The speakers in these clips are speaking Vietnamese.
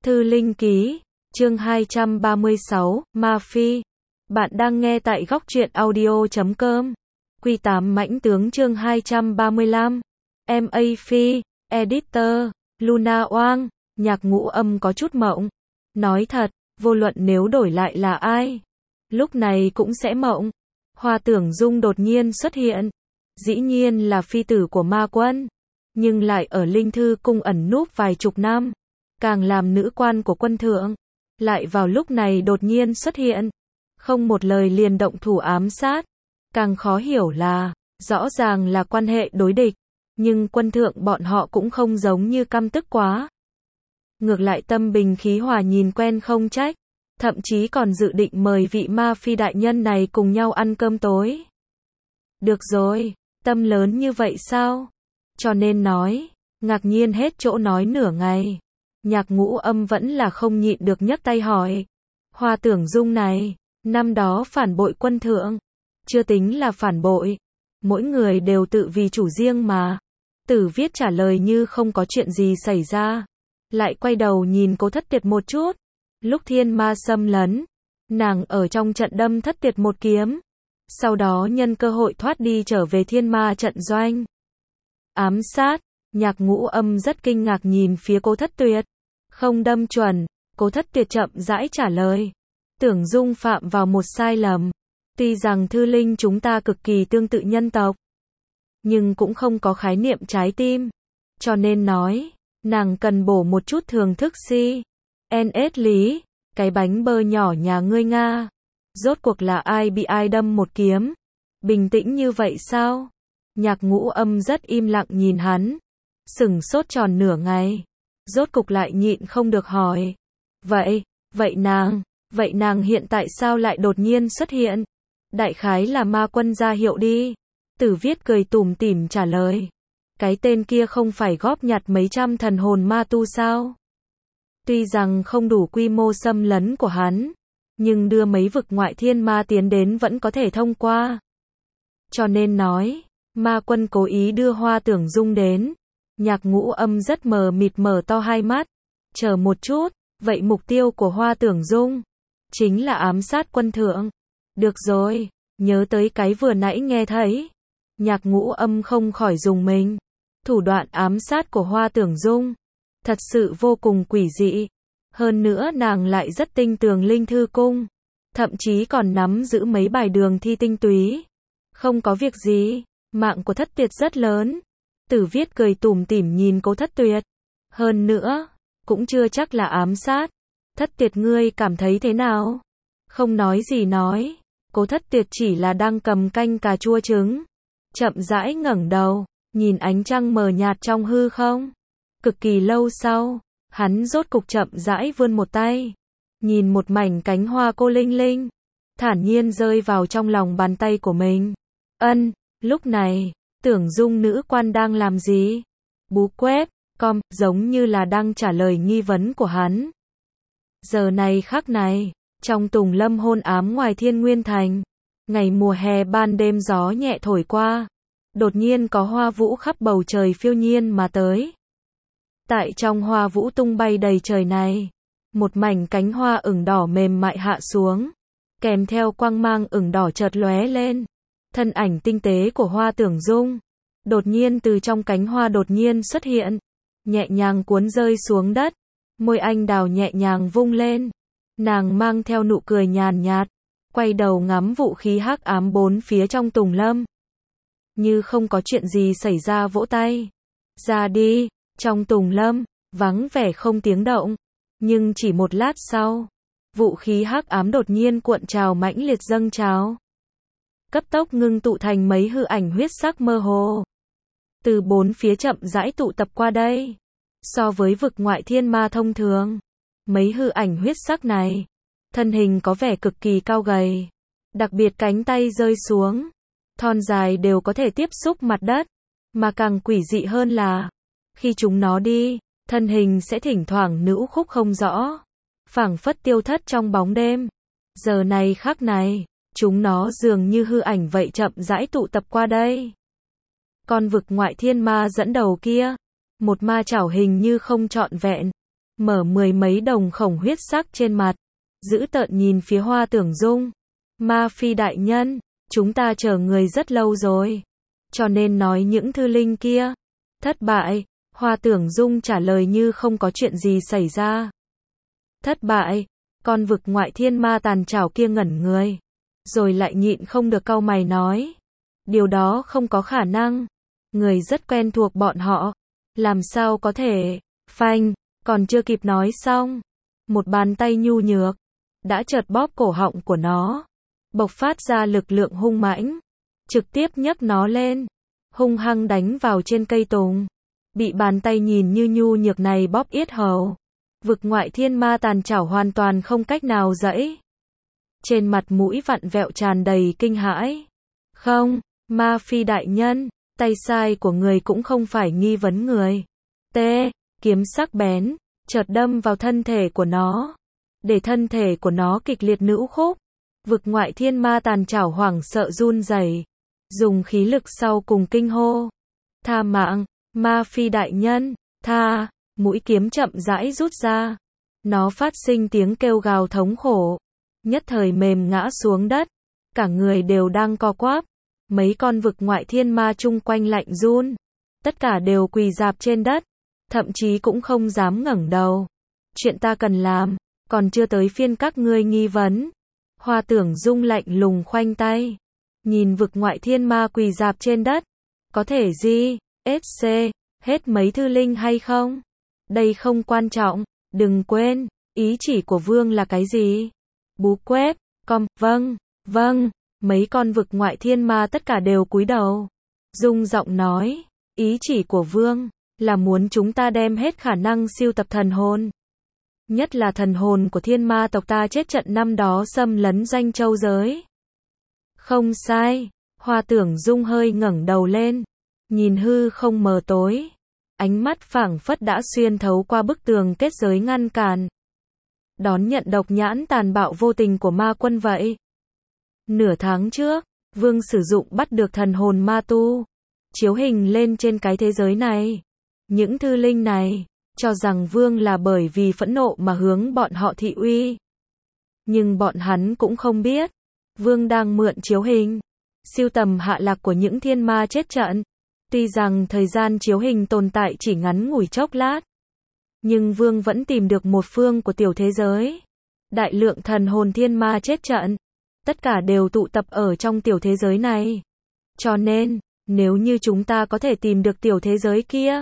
Thư Linh Ký, chương 236, Ma Phi. Bạn đang nghe tại góc truyện audio.com. Quy 8 mãnh tướng chương 235. M.A. Phi, Editor, Luna Oang, Nhạc Ngũ Âm có chút mộng. Nói thật, vô luận nếu đổi lại là ai, lúc này cũng sẽ mộng. Hoa Tưởng Dung đột nhiên xuất hiện. Dĩ nhiên là phi tử của ma quân, nhưng lại ở Linh Thư cung ẩn núp vài chục năm. Càng làm nữ quan của quân thượng, lại vào lúc này đột nhiên xuất hiện, không một lời liền động thủ ám sát. Càng khó hiểu là, rõ ràng là quan hệ đối địch, nhưng quân thượng bọn họ cũng không giống như căm tức quá. Ngược lại tâm bình khí hòa nhìn quen không trách, thậm chí còn dự định mời vị Ma Phi đại nhân này cùng nhau ăn cơm tối. Được rồi, tâm lớn như vậy sao? Cho nên nói, ngạc nhiên hết chỗ nói nửa ngày. Nhạc Ngũ Âm vẫn là không nhịn được nhấc tay hỏi. Hoa Tưởng Dung này, năm đó phản bội quân thượng, chưa tính là phản bội. Mỗi người đều tự vì chủ riêng mà. Tử Viết trả lời như không có chuyện gì xảy ra. Lại quay đầu nhìn Cố Thất Tiệt một chút. Lúc thiên ma xâm lấn, nàng ở trong trận đâm Thất Tiệt một kiếm. Sau đó nhân cơ hội thoát đi trở về thiên ma trận doanh. Ám sát, Nhạc Ngũ Âm rất kinh ngạc nhìn phía Cố Thất Tuyệt. Không đâm chuẩn, Cố Thất Tuyệt chậm rãi trả lời. Tưởng Dung phạm vào một sai lầm. Tuy rằng Thư Linh chúng ta cực kỳ tương tự nhân tộc, nhưng cũng không có khái niệm trái tim. Cho nên nói, nàng cần bổ một chút thường thức si. NS Lý, cái bánh bơ nhỏ nhà ngươi Nga. Rốt cuộc là ai bị ai đâm một kiếm? Bình tĩnh như vậy sao? Nhạc Ngũ Âm rất im lặng nhìn hắn. Sửng sốt tròn nửa ngày. Rốt cục lại nhịn không được hỏi. Vậy nàng hiện tại sao lại đột nhiên xuất hiện? Đại khái là ma quân ra hiệu đi. Tử Viết cười tủm tỉm trả lời. Cái tên kia không phải góp nhặt mấy trăm thần hồn ma tu sao? Tuy rằng không đủ quy mô xâm lấn của hắn, nhưng đưa mấy vực ngoại thiên ma tiến đến vẫn có thể thông qua. Cho nên nói, ma quân cố ý đưa Hoa Tưởng Dung đến. Nhạc Ngũ Âm rất mờ mịt mở to hai mắt. Chờ một chút, vậy mục tiêu của Hoa Tưởng Dung chính là ám sát quân thượng. Được rồi, nhớ tới cái vừa nãy nghe thấy. Nhạc Ngũ Âm không khỏi dùng mình. Thủ đoạn ám sát của Hoa Tưởng Dung thật sự vô cùng quỷ dị. Hơn nữa nàng lại rất tinh tường Linh Thư cung, thậm chí còn nắm giữ mấy bài đường thi tinh túy. Không có việc gì, mạng của Thất Tuyệt rất lớn. Tử Viết cười tủm tỉm nhìn Cố Thất Tuyệt. Hơn nữa, cũng chưa chắc là ám sát. Thất Tuyệt ngươi cảm thấy thế nào? Không nói gì nói. Cố Thất Tuyệt chỉ là đang cầm canh cà chua trứng. Chậm rãi ngẩng đầu, nhìn ánh trăng mờ nhạt trong hư không. Cực kỳ lâu sau, hắn rốt cục chậm rãi vươn một tay. Nhìn một mảnh cánh hoa cô linh linh, thản nhiên rơi vào trong lòng bàn tay của mình. Lúc này, Tưởng Dung nữ quan đang làm gì? Bú quét, giống như là đang trả lời nghi vấn của hắn. Giờ này khắc này, trong tùng lâm hôn ám ngoài Thiên Nguyên Thành, ngày mùa hè ban đêm gió nhẹ thổi qua, đột nhiên có hoa vũ khắp bầu trời phiêu nhiên mà tới. Tại trong hoa vũ tung bay đầy trời này, một mảnh cánh hoa ửng đỏ mềm mại hạ xuống, kèm theo quang mang ửng đỏ chợt lóe lên. Thân ảnh tinh tế của Hoa Tưởng Dung đột nhiên từ trong cánh hoa đột nhiên xuất hiện, nhẹ nhàng cuốn rơi xuống đất, môi anh đào nhẹ nhàng vung lên. Nàng mang theo nụ cười nhàn nhạt, quay đầu ngắm vũ khí hắc ám bốn phía trong tùng lâm. Như không có chuyện gì xảy ra vỗ tay. Ra đi, trong tùng lâm, vắng vẻ không tiếng động. Nhưng chỉ một lát sau, vũ khí hắc ám đột nhiên cuộn trào mãnh liệt dâng trào. Cấp tốc ngưng tụ thành mấy hư ảnh huyết sắc mơ hồ. Từ bốn phía chậm rãi tụ tập qua đây. So với vực ngoại thiên ma thông thường, mấy hư ảnh huyết sắc này, thân hình có vẻ cực kỳ cao gầy. Đặc biệt cánh tay rơi xuống, thon dài đều có thể tiếp xúc mặt đất. Mà càng quỷ dị hơn là, khi chúng nó đi, thân hình sẽ thỉnh thoảng nữu khúc không rõ, phảng phất tiêu thất trong bóng đêm. Giờ này khắc này, chúng nó dường như hư ảnh vậy chậm rãi tụ tập qua đây. Con vực ngoại thiên ma dẫn đầu kia, một ma chảo hình như không trọn vẹn, mở mười mấy đồng khổng huyết sắc trên mặt, dữ tợn nhìn phía Hoa Tưởng Dung. Ma Phi đại nhân, chúng ta chờ người rất lâu rồi, cho nên nói những thư linh kia thất bại. Hoa Tưởng Dung trả lời như không có chuyện gì xảy ra. Thất bại? Con vực ngoại thiên ma tàn trảo kia ngẩn người, rồi lại nhịn không được cau mày nói. Điều đó không có khả năng. Người rất quen thuộc bọn họ. Làm sao có thể? Phanh, còn chưa kịp nói xong. Một bàn tay nhu nhược đã chợt bóp cổ họng của nó, bộc phát ra lực lượng hung mãnh, trực tiếp nhấc nó lên, hung hăng đánh vào trên cây tùng. Bị bàn tay nhìn như nhu nhược này bóp yết hầu, vực ngoại thiên ma tàn trảo hoàn toàn không cách nào giãy. Trên mặt mũi vặn vẹo tràn đầy kinh hãi. Không, Ma Phi đại nhân, tay sai của người cũng không phải nghi vấn người. Kiếm sắc bén chợt đâm vào thân thể của nó, để thân thể của nó kịch liệt nữu khúc. Vực ngoại thiên ma tàn trảo hoảng sợ run rẩy, dùng khí lực sau cùng kinh hô. Tha mạng, Ma Phi đại nhân, tha. Mũi kiếm chậm rãi rút ra. Nó phát sinh tiếng kêu gào thống khổ. Nhất thời mềm ngã xuống đất. Cả người đều đang co quắp. Mấy con vực ngoại thiên ma chung quanh lạnh run. Tất cả đều quỳ rạp trên đất. Thậm chí cũng không dám ngẩng đầu. Chuyện ta cần làm, còn chưa tới phiên các ngươi nghi vấn. Hoa Tưởng Dung lạnh lùng khoanh tay. Nhìn vực ngoại thiên ma quỳ rạp trên đất. Có thể gì? SC, hết mấy thư linh hay không? Đây không quan trọng, đừng quên, ý chỉ của vương là cái gì? Bú quét, vâng, mấy con vực ngoại thiên ma tất cả đều cúi đầu. Dung giọng nói, ý chỉ của vương là muốn chúng ta đem hết khả năng siêu tập thần hồn. Nhất là thần hồn của thiên ma tộc ta chết trận năm đó xâm lấn Danh Châu giới. Không sai, Hoa Tưởng Dung hơi ngẩng đầu lên, nhìn hư không mờ tối. Ánh mắt phảng phất đã xuyên thấu qua bức tường kết giới ngăn cản. Đón nhận độc nhãn tàn bạo vô tình của ma quân vậy. Nửa tháng trước, vương sử dụng bắt được thần hồn ma tu, chiếu hình lên trên cái thế giới này. Những thư linh này cho rằng vương là bởi vì phẫn nộ mà hướng bọn họ thị uy. Nhưng bọn hắn cũng không biết, vương đang mượn chiếu hình siêu tầm hạ lạc của những thiên ma chết trận. Tuy rằng thời gian chiếu hình tồn tại chỉ ngắn ngủi chốc lát, nhưng vương vẫn tìm được một phương của tiểu thế giới. Đại lượng thần hồn thiên ma chết trận, tất cả đều tụ tập ở trong tiểu thế giới này. Cho nên, nếu như chúng ta có thể tìm được tiểu thế giới kia,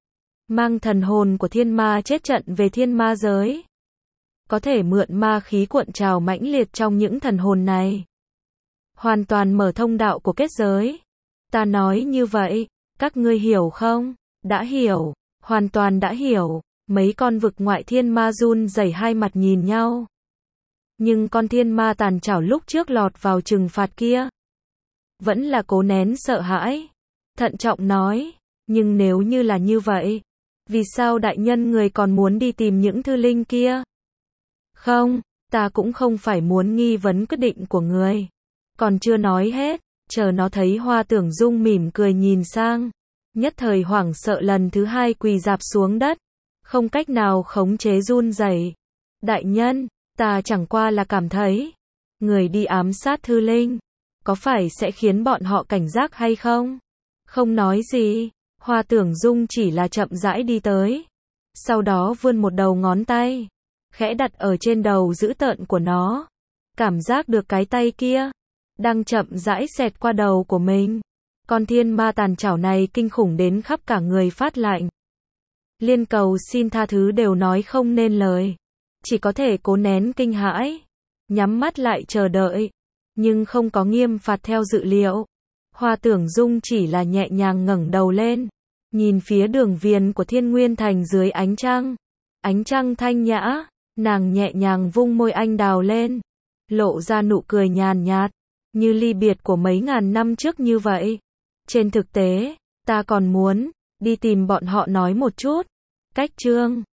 mang thần hồn của thiên ma chết trận về thiên ma giới, có thể mượn ma khí cuộn trào mãnh liệt trong những thần hồn này, hoàn toàn mở thông đạo của kết giới. Ta nói như vậy, các ngươi hiểu không? Đã hiểu, hoàn toàn đã hiểu. Mấy con vực ngoại thiên ma run rẩy hai mặt nhìn nhau. Nhưng con thiên ma tàn trảo lúc trước lọt vào trừng phạt kia, vẫn là cố nén sợ hãi. Thận trọng nói, nhưng nếu như là như vậy, vì sao đại nhân người còn muốn đi tìm những thư linh kia? Không, ta cũng không phải muốn nghi vấn quyết định của người. Còn chưa nói hết. Chờ nó thấy Hoa Tưởng Dung mỉm cười nhìn sang, nhất thời hoảng sợ lần thứ hai quỳ rạp xuống đất, không cách nào khống chế run rẩy. Đại nhân, ta chẳng qua là cảm thấy, người đi ám sát thư linh, có phải sẽ khiến bọn họ cảnh giác hay không? Không nói gì, Hoa Tưởng Dung chỉ là chậm rãi đi tới, sau đó vươn một đầu ngón tay, khẽ đặt ở trên đầu dữ tợn của nó, cảm giác được cái tay kia đang chậm rãi xẹt qua đầu của mình. Con thiên ma tàn trảo này kinh khủng đến khắp cả người phát lạnh. Liên cầu xin tha thứ đều nói không nên lời. Chỉ có thể cố nén kinh hãi, nhắm mắt lại chờ đợi. Nhưng không có nghiêm phạt theo dự liệu. Hoa Tưởng Dung chỉ là nhẹ nhàng ngẩng đầu lên, nhìn phía đường viền của Thiên Nguyên Thành dưới ánh trăng. Ánh trăng thanh nhã, nàng nhẹ nhàng vung môi anh đào lên, lộ ra nụ cười nhàn nhạt, như ly biệt của mấy ngàn năm trước như vậy. Trên thực tế, ta còn muốn đi tìm bọn họ nói một chút. Cách chương